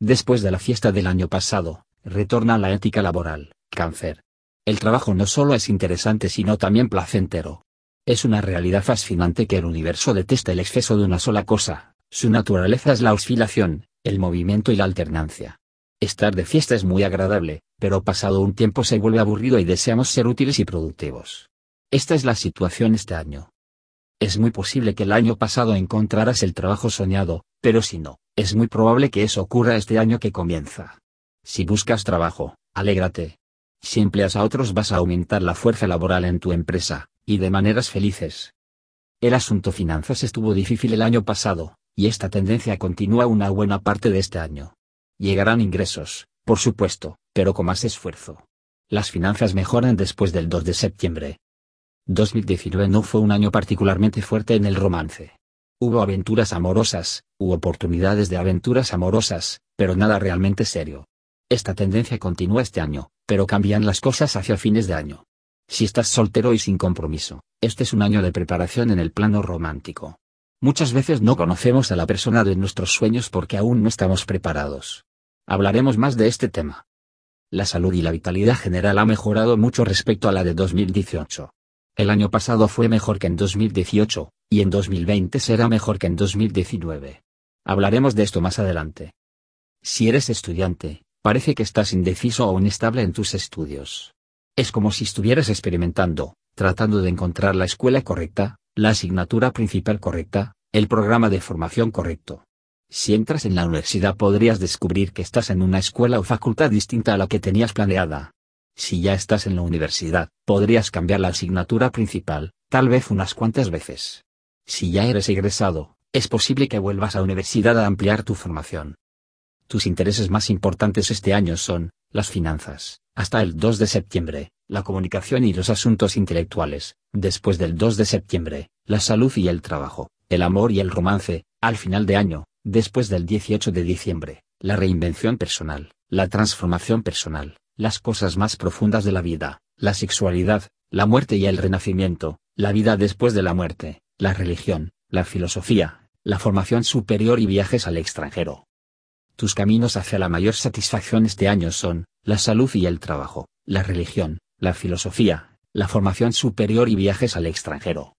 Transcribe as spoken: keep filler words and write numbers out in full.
Después de la fiesta del año pasado, retorna la ética laboral. Cáncer. El trabajo no solo es interesante sino también placentero. Es una realidad fascinante que el universo detesta el exceso de una sola cosa. Su naturaleza es la oscilación, el movimiento y la alternancia. Estar de fiesta es muy agradable, pero pasado un tiempo se vuelve aburrido y deseamos ser útiles y productivos. Esta es la situación este año. Es muy posible que el año pasado encontraras el trabajo soñado, pero si no, es muy probable que eso ocurra este año que comienza. Si buscas trabajo, alégrate. Si empleas a otros vas a aumentar la fuerza laboral en tu empresa, y de maneras felices. El asunto finanzas estuvo difícil el año pasado, y esta tendencia continúa una buena parte de este año. Llegarán ingresos, por supuesto, pero con más esfuerzo. Las finanzas mejoran después del dos de septiembre. dos mil diecinueve no fue un año particularmente fuerte en el romance. Hubo aventuras amorosas, hubo oportunidades de aventuras amorosas, pero nada realmente serio. Esta tendencia continúa este año, pero cambian las cosas hacia fines de año. Si estás soltero y sin compromiso, este es un año de preparación en el plano romántico. Muchas veces no conocemos a la persona de nuestros sueños porque aún no estamos preparados. Hablaremos más de este tema. La salud y la vitalidad general ha mejorado mucho respecto a la de dos mil dieciocho. El año pasado fue mejor que en dos mil dieciocho, y en dos mil veinte será mejor que en dos mil diecinueve. Hablaremos de esto más adelante. Si eres estudiante, parece que estás indeciso o inestable en tus estudios. Es como si estuvieras experimentando, tratando de encontrar la escuela correcta, la asignatura principal correcta, el programa de formación correcto. Si entras en la universidad podrías descubrir que estás en una escuela o facultad distinta a la que tenías planeada. Si ya estás en la universidad, podrías cambiar la asignatura principal, tal vez unas cuantas veces. Si ya eres egresado, es posible que vuelvas a la universidad a ampliar tu formación. Tus intereses más importantes este año son, las finanzas, hasta el dos de septiembre, la comunicación y los asuntos intelectuales, después del dos de septiembre, la salud y el trabajo, el amor y el romance, al final de año, después del dieciocho de diciembre, la reinvención personal, la transformación personal, las cosas más profundas de la vida, la sexualidad, la muerte y el renacimiento, la vida después de la muerte, la religión, la filosofía, la formación superior y viajes al extranjero. Tus caminos hacia la mayor satisfacción este año son, la salud y el trabajo, la religión, la filosofía, la formación superior y viajes al extranjero.